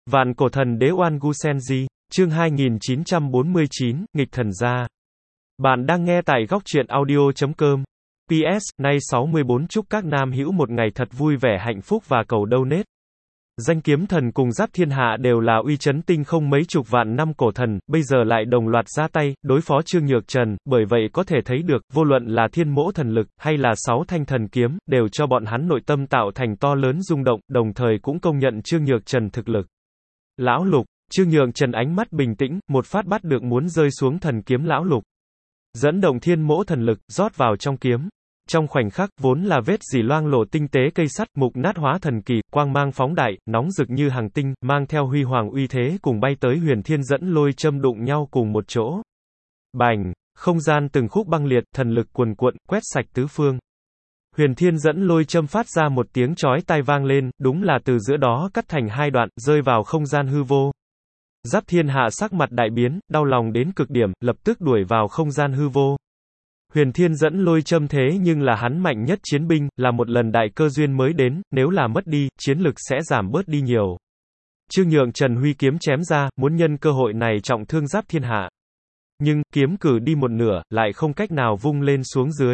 Vạn cổ thần đế Oan Gu Senji, chương 2949, nghịch thần gia. Bạn đang nghe tại góc truyện audio.com. PS, nay 64 chúc các nam hữu một ngày thật vui vẻ hạnh phúc và cầu donate. Danh kiếm thần cùng Giáp Thiên Hạ đều là uy chấn tinh không mấy chục vạn năm cổ thần, bây giờ lại đồng loạt ra tay, đối phó Trương Nhược Trần, bởi vậy có thể thấy được, vô luận là thiên mỗ thần lực, hay là 6 thanh thần kiếm, đều cho bọn hắn nội tâm tạo thành to lớn rung động, đồng thời cũng công nhận Trương Nhược Trần thực lực. Lão Lục, Trương Nhược Trần ánh mắt bình tĩnh, một phát bắt được muốn rơi xuống thần kiếm Lão Lục. Dẫn động thiên mỗ thần lực, rót vào trong kiếm. Trong khoảnh khắc, vốn là vết dỉ loang lổ tinh tế cây sắt, mục nát hóa thần kỳ, quang mang phóng đại, nóng rực như hàng tinh, mang theo huy hoàng uy thế cùng bay tới huyền thiên dẫn lôi châm đụng nhau cùng một chỗ. Bành, không gian từng khúc băng liệt, thần lực cuồn cuộn, quét sạch tứ phương. Huyền thiên dẫn lôi châm phát ra một tiếng chói tai vang lên, đúng là từ giữa đó cắt thành hai đoạn, rơi vào không gian hư vô. Giáp Thiên Hạ sắc mặt đại biến, đau lòng đến cực điểm, lập tức đuổi vào không gian hư vô. Huyền thiên dẫn lôi châm thế nhưng là hắn mạnh nhất chiến binh, là một lần đại cơ duyên mới đến, nếu là mất đi, chiến lực sẽ giảm bớt đi nhiều. Trương Nhược Trần huy kiếm chém ra, muốn nhân cơ hội này trọng thương Giáp Thiên Hạ. Nhưng, kiếm cử đi một nửa, lại không cách nào vung lên xuống dưới.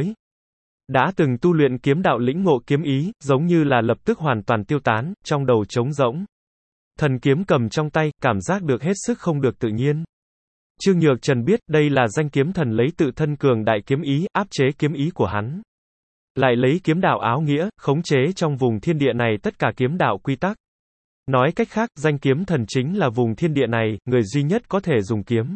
Đã từng tu luyện kiếm đạo lĩnh ngộ kiếm ý, giống như là lập tức hoàn toàn tiêu tán, trong đầu trống rỗng. Thần kiếm cầm trong tay, cảm giác được hết sức không được tự nhiên. Trương Nhược Trần biết, đây là danh kiếm thần lấy tự thân cường đại kiếm ý, áp chế kiếm ý của hắn. Lại lấy kiếm đạo áo nghĩa, khống chế trong vùng thiên địa này tất cả kiếm đạo quy tắc. Nói cách khác, danh kiếm thần chính là vùng thiên địa này, người duy nhất có thể dùng kiếm.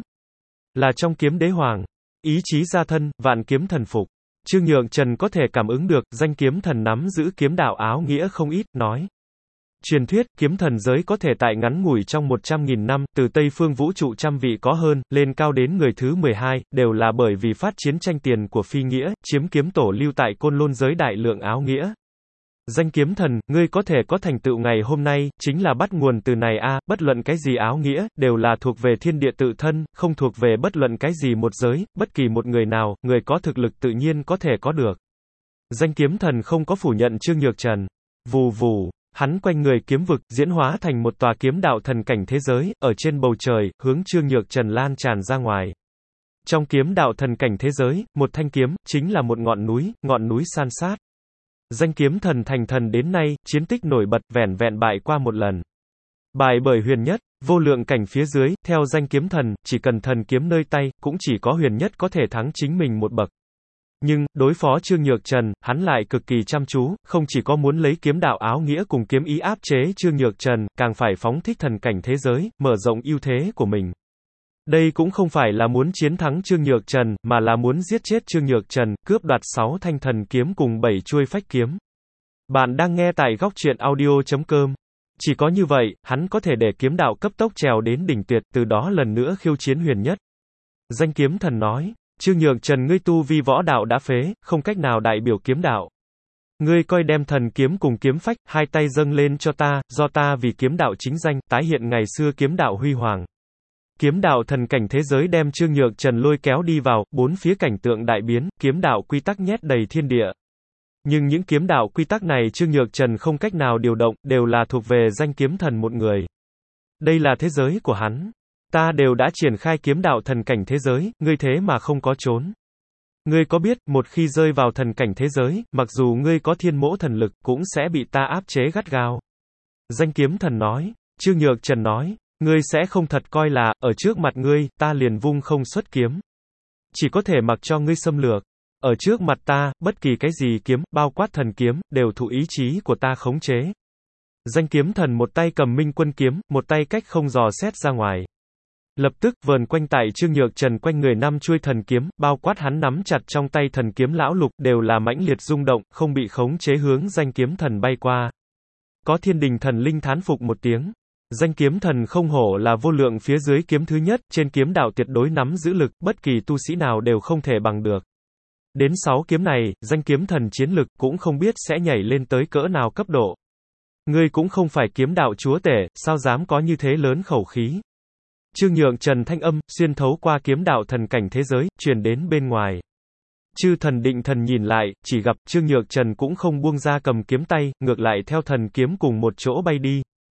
Là trong kiếm đế hoàng. Ý chí gia thân, vạn kiếm thần phục. Trương Nhược Trần có thể cảm ứng được, danh kiếm thần nắm giữ kiếm đạo áo nghĩa không ít, nói. Truyền thuyết, kiếm thần giới có thể tại ngắn ngủi trong 100.000 năm, từ Tây phương vũ trụ trăm vị có hơn, lên cao đến người thứ 12, đều là bởi vì phát chiến tranh tiền của phi nghĩa, chiếm kiếm tổ lưu tại Côn Lôn giới đại lượng áo nghĩa. Danh kiếm thần, ngươi có thể có thành tựu ngày hôm nay, chính là bắt nguồn từ này a, bất luận cái gì áo nghĩa, đều là thuộc về thiên địa tự thân, không thuộc về bất luận cái gì một giới, bất kỳ một người nào, người có thực lực tự nhiên có thể có được. Danh kiếm thần không có phủ nhận Trương Nhược Trần. Vù vù. Hắn quanh người kiếm vực, diễn hóa thành một tòa kiếm đạo thần cảnh thế giới, ở trên bầu trời, hướng Trương Nhược Trần lan tràn ra ngoài. Trong kiếm đạo thần cảnh thế giới, một thanh kiếm, chính là một ngọn núi san sát. Danh kiếm thần thành thần đến nay, chiến tích nổi bật, vẻn vẹn bại qua một lần. Bại bởi huyền nhất, vô lượng cảnh phía dưới, theo danh kiếm thần, chỉ cần thần kiếm nơi tay, cũng chỉ có huyền nhất có thể thắng chính mình một bậc. Nhưng, đối phó Trương Nhược Trần, hắn lại cực kỳ chăm chú, không chỉ có muốn lấy kiếm đạo áo nghĩa cùng kiếm ý áp chế Trương Nhược Trần, càng phải phóng thích thần cảnh thế giới, mở rộng ưu thế của mình. Đây cũng không phải là muốn chiến thắng Trương Nhược Trần, mà là muốn giết chết Trương Nhược Trần, cướp đoạt 6 thanh thần kiếm cùng 7 chuôi phách kiếm. Bạn đang nghe tại góc truyện audio.com. Chỉ có như vậy, hắn có thể để kiếm đạo cấp tốc trèo đến đỉnh tuyệt, từ đó lần nữa khiêu chiến huyền nhất. Danh kiếm thần nói. Trương Nhược Trần, ngươi tu vi võ đạo đã phế, không cách nào đại biểu kiếm đạo. Ngươi coi đem thần kiếm cùng kiếm phách, hai tay dâng lên cho ta, do ta vì kiếm đạo chính danh, tái hiện ngày xưa kiếm đạo huy hoàng. Kiếm đạo thần cảnh thế giới đem Trương Nhược Trần lôi kéo đi vào, bốn phía cảnh tượng đại biến, kiếm đạo quy tắc nhét đầy thiên địa. Nhưng những kiếm đạo quy tắc này Trương Nhược Trần không cách nào điều động, đều là thuộc về danh kiếm thần một người. Đây là thế giới của hắn. Ta đều đã triển khai kiếm đạo thần cảnh thế giới, ngươi thế mà không có trốn. Ngươi có biết, một khi rơi vào thần cảnh thế giới, mặc dù ngươi có thiên mỗ thần lực, cũng sẽ bị ta áp chế gắt gao. Danh kiếm thần nói. Trương Nhược Trần nói, ngươi sẽ không thật coi là, ở trước mặt ngươi, ta liền vung không xuất kiếm. Chỉ có thể mặc cho ngươi xâm lược. Ở trước mặt ta, bất kỳ cái gì kiếm, bao quát thần kiếm, đều thụ ý chí của ta khống chế. Danh kiếm thần một tay cầm minh quân kiếm, một tay cách không dò xét ra ngoài. Lập tức, vờn quanh tại Trương Nhược Trần quanh người 5 chuôi thần kiếm, bao quát hắn nắm chặt trong tay thần kiếm Lão Lục, đều là mãnh liệt rung động, không bị khống chế hướng danh kiếm thần bay qua. Có thiên đình thần linh thán phục một tiếng. Danh kiếm thần không hổ là vô lượng phía dưới kiếm thứ nhất, trên kiếm đạo tuyệt đối nắm giữ lực, bất kỳ tu sĩ nào đều không thể bằng được. Đến 6 kiếm này, danh kiếm thần chiến lực, cũng không biết sẽ nhảy lên tới cỡ nào cấp độ. Ngươi cũng không phải kiếm đạo chúa tể, sao dám có như thế lớn khẩu khí. Trương Nhược Trần thanh âm, xuyên thấu qua kiếm đạo thần cảnh thế giới, truyền đến bên ngoài. Chư thần định thần nhìn lại, chỉ gặp, Trương Nhược Trần cũng không buông ra cầm kiếm tay, ngược lại theo thần kiếm cùng một chỗ bay đi.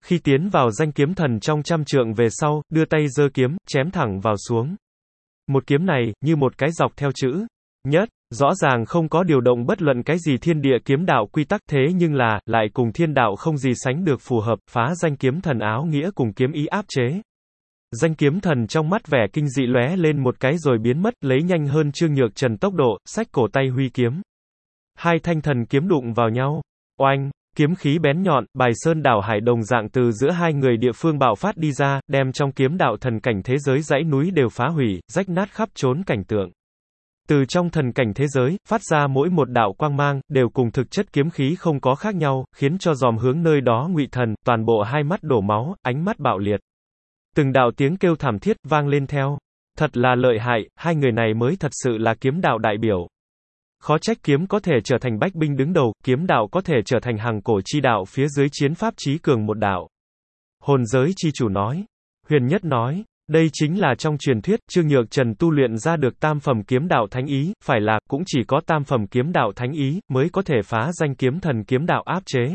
Khi tiến vào danh kiếm thần trong trăm trượng về sau, đưa tay giơ kiếm, chém thẳng vào xuống. Một kiếm này, như một cái dọc theo chữ nhất, rõ ràng không có điều động bất luận cái gì thiên địa kiếm đạo quy tắc thế nhưng lại cùng thiên đạo không gì sánh được phù hợp, phá danh kiếm thần áo nghĩa cùng kiếm ý áp chế. Danh kiếm thần trong mắt vẻ kinh dị lóe lên một cái rồi biến mất, lấy nhanh hơn Trương Nhược Trần tốc độ, xách cổ tay huy kiếm. Hai thanh thần kiếm đụng vào nhau. Oanh! Kiếm khí bén nhọn, bài sơn đảo hải đồng dạng từ giữa hai người địa phương bạo phát đi ra, đem trong kiếm đạo thần cảnh thế giới dãy núi đều phá hủy, rách nát khắp trốn cảnh tượng. Từ trong thần cảnh thế giới, phát ra mỗi một đạo quang mang, đều cùng thực chất kiếm khí không có khác nhau, khiến cho dòm hướng nơi đó Ngụy Thần, toàn bộ hai mắt đổ máu, ánh mắt bạo liệt. Từng đạo tiếng kêu thảm thiết, vang lên theo. Thật là lợi hại, hai người này mới thật sự là kiếm đạo đại biểu. Khó trách kiếm có thể trở thành bách binh đứng đầu, kiếm đạo có thể trở thành hàng cổ chi đạo phía dưới chiến pháp chí cường một đạo. Hồn giới chi chủ nói. Huyền Nhất nói. Đây chính là trong truyền thuyết, Trương Nhược Trần tu luyện ra được tam phẩm kiếm đạo thánh ý, phải là, cũng chỉ có tam phẩm kiếm đạo thánh ý, mới có thể phá danh kiếm thần kiếm đạo áp chế.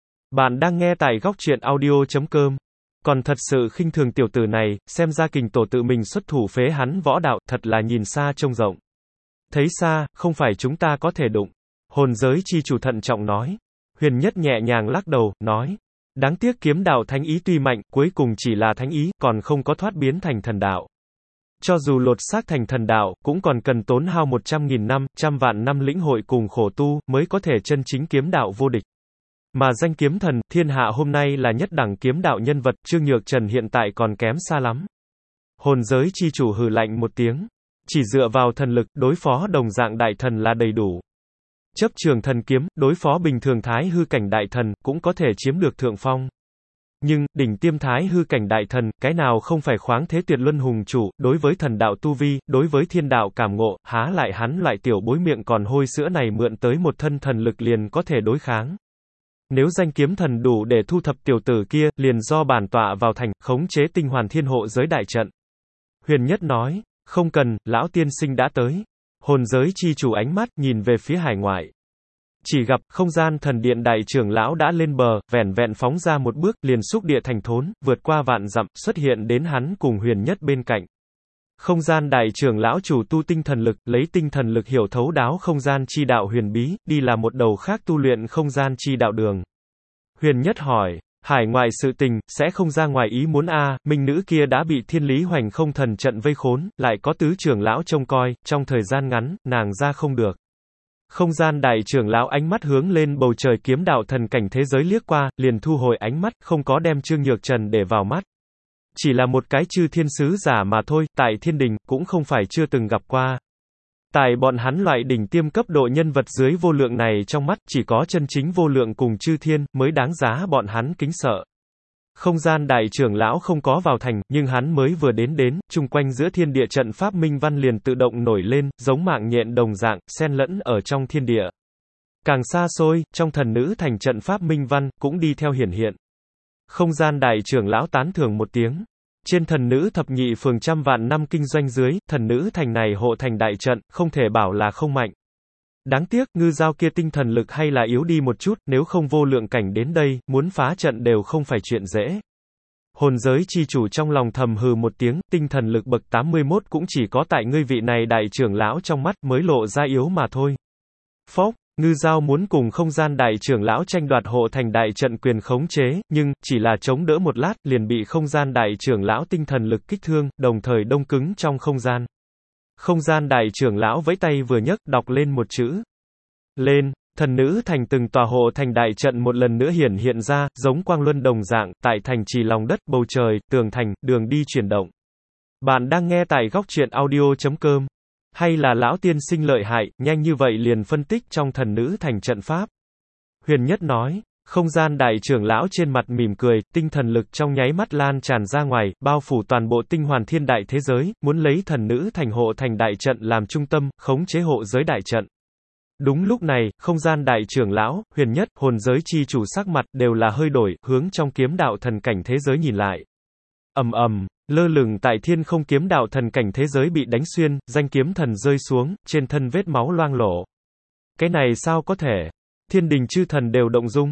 Bạn đang nghe tại góc truyện audio.com. Còn thật sự khinh thường tiểu tử này, xem ra kình tổ tự mình xuất thủ phế hắn võ đạo, thật là nhìn xa trông rộng. Thấy xa, không phải chúng ta có thể đụng. Hồn giới chi chủ thận trọng nói. Huyền Nhất nhẹ nhàng lắc đầu, nói. Đáng tiếc kiếm đạo thánh ý tuy mạnh, cuối cùng chỉ là thánh ý, còn không có thoát biến thành thần đạo. Cho dù lột xác thành thần đạo, cũng còn cần tốn hao 100.000 năm, trăm vạn năm lĩnh hội cùng khổ tu, mới có thể chân chính kiếm đạo vô địch. Mà danh kiếm thần, thiên hạ hôm nay là nhất đẳng kiếm đạo nhân vật, Trương Nhược Trần hiện tại còn kém xa lắm. Hồn giới chi chủ hừ lạnh một tiếng. Chỉ dựa vào thần lực, đối phó đồng dạng đại thần là đầy đủ. Chấp trường thần kiếm, đối phó bình thường thái hư cảnh đại thần, cũng có thể chiếm được thượng phong. Nhưng, đỉnh tiêm thái hư cảnh đại thần, cái nào không phải khoáng thế tuyệt luân hùng chủ, đối với thần đạo tu vi, đối với thiên đạo cảm ngộ, há lại hắn loại tiểu bối miệng còn hôi sữa này mượn tới một thân thần lực liền có thể đối kháng. Nếu danh kiếm thần đủ để thu thập tiểu tử kia, liền do bản tọa vào thành, khống chế tinh hoàn thiên hộ giới đại trận. Huyền Nhất nói. Không cần, lão tiên sinh đã tới. Hồn giới chi chủ ánh mắt nhìn về phía hải ngoại. Chỉ gặp, không gian thần điện đại trưởng lão đã lên bờ, vẻn vẹn phóng ra một bước, liền xúc địa thành thốn, vượt qua vạn dặm, xuất hiện đến hắn cùng Huyền Nhất bên cạnh. Không gian đại trưởng lão chủ tu tinh thần lực, lấy tinh thần lực hiểu thấu đáo không gian chi đạo huyền bí, đi là một đầu khác tu luyện không gian chi đạo đường. Huyền Nhất hỏi. Hải ngoại sự tình, sẽ không ra ngoài ý muốn minh nữ kia đã bị thiên lý hoành không thần trận vây khốn, lại có tứ trưởng lão trông coi, trong thời gian ngắn, nàng ra không được. Không gian đại trưởng lão ánh mắt hướng lên bầu trời kiếm đạo thần cảnh thế giới liếc qua, liền thu hồi ánh mắt, không có đem Trương Nhược Trần để vào mắt. Chỉ là một cái chư thiên sứ giả mà thôi, tại thiên đình, cũng không phải chưa từng gặp qua. Tại bọn hắn loại đỉnh tiêm cấp độ nhân vật dưới vô lượng này trong mắt, chỉ có chân chính vô lượng cùng chư thiên, mới đáng giá bọn hắn kính sợ. Không gian đại trưởng lão không có vào thành, nhưng hắn mới vừa đến, chung quanh giữa thiên địa trận pháp minh văn liền tự động nổi lên, giống mạng nhện đồng dạng, xen lẫn ở trong thiên địa. Càng xa xôi, trong thần nữ thành trận pháp minh văn, cũng đi theo hiển hiện. Không gian đại trưởng lão tán thưởng một tiếng. Trên thần nữ thập nhị phường trăm vạn năm kinh doanh dưới, thần nữ thành này hộ thành đại trận, không thể bảo là không mạnh. Đáng tiếc, ngư giao kia tinh thần lực hay là yếu đi một chút, nếu không vô lượng cảnh đến đây, muốn phá trận đều không phải chuyện dễ. Hồn giới chi chủ trong lòng thầm hừ một tiếng, tinh thần lực bậc 81 cũng chỉ có tại ngươi vị này đại trưởng lão trong mắt mới lộ ra yếu mà thôi. Phốc, ngư giao muốn cùng không gian đại trưởng lão tranh đoạt hộ thành đại trận quyền khống chế, nhưng, chỉ là chống đỡ một lát, liền bị không gian đại trưởng lão tinh thần lực kích thương, đồng thời đông cứng trong không gian. Không gian đại trưởng lão vẫy tay vừa nhấc, đọc lên một chữ. Lên, thần nữ thành từng tòa hộ thành đại trận một lần nữa hiện ra, giống quang luân đồng dạng, tại thành trì lòng đất, bầu trời, tường thành, đường đi chuyển động. Bạn đang nghe tại góc truyện audio.com. Hay là lão tiên sinh lợi hại, nhanh như vậy liền phân tích trong thần nữ thành trận pháp. Huyền Nhất nói. Không gian đại trưởng lão trên mặt mỉm cười, tinh thần lực trong nháy mắt lan tràn ra ngoài, bao phủ toàn bộ tinh hoàn thiên đại thế giới, muốn lấy thần nữ thành hộ thành đại trận làm trung tâm, khống chế hộ giới đại trận. Đúng lúc này, không gian đại trưởng lão, Huyền Nhất, hồn giới chi chủ sắc mặt, đều là hơi đổi, hướng trong kiếm đạo thần cảnh thế giới nhìn lại. Ầm ầm, lơ lửng tại thiên không kiếm đạo thần cảnh thế giới bị đánh xuyên, danh kiếm thần rơi xuống, trên thân vết máu loang lổ. Cái này sao có thể? Thiên đình chư thần đều động dung.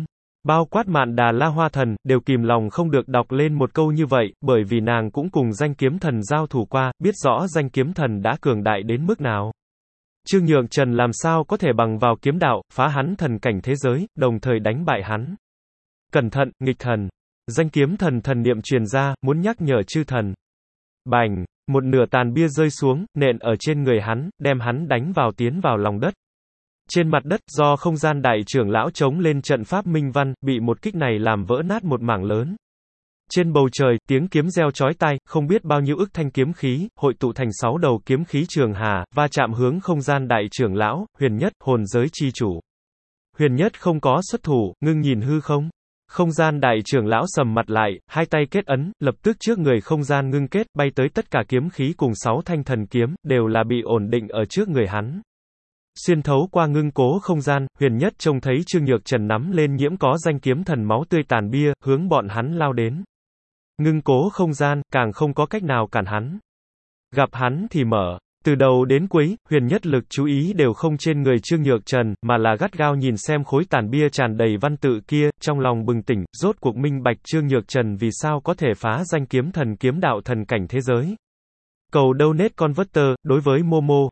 Bao quát Mạn Đà La Hoa Thần, đều kìm lòng không được đọc lên một câu như vậy, bởi vì nàng cũng cùng danh kiếm thần giao thủ qua, biết rõ danh kiếm thần đã cường đại đến mức nào. Trương Nhược Trần làm sao có thể bằng vào kiếm đạo, phá hắn thần cảnh thế giới, đồng thời đánh bại hắn. Cẩn thận, nghịch thần. Danh kiếm thần thần niệm truyền ra, muốn nhắc nhở chư thần. Bành, một nửa tàn bia rơi xuống, nện ở trên người hắn, đem hắn đánh vào tiến vào lòng đất. Trên mặt đất, do không gian đại trưởng lão chống lên trận pháp minh văn, bị một kích này làm vỡ nát một mảng lớn. Trên bầu trời, tiếng kiếm reo chói tai, không biết bao nhiêu ức thanh kiếm khí, hội tụ thành 6 đầu kiếm khí trường hà, va chạm hướng không gian đại trưởng lão, Huyền Nhất, hồn giới chi chủ. Huyền Nhất không có xuất thủ, ngưng nhìn hư không. Không gian đại trưởng lão sầm mặt lại, hai tay kết ấn, lập tức trước người không gian ngưng kết, bay tới tất cả kiếm khí cùng 6 thanh thần kiếm, đều là bị ổn định ở trước người hắn. Xuyên thấu qua ngưng cố không gian, Huyền Nhất trông thấy Trương Nhược Trần nắm lên nhiễm có danh kiếm thần máu tươi tàn bia, hướng bọn hắn lao đến. Ngưng cố không gian, càng không có cách nào cản hắn. Gặp hắn thì mở. Từ đầu đến cuối, Huyền Nhất lực chú ý đều không trên người Trương Nhược Trần, mà là gắt gao nhìn xem khối tàn bia tràn đầy văn tự kia, trong lòng bừng tỉnh, rốt cuộc minh bạch Trương Nhược Trần vì sao có thể phá danh kiếm thần kiếm đạo thần cảnh thế giới. Cầu donate converter, đối với Momo,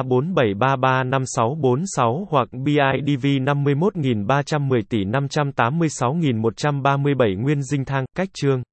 0347335646 hoặc BIDV 51310 tỷ 586.137 nguyên dinh thang, cách chương.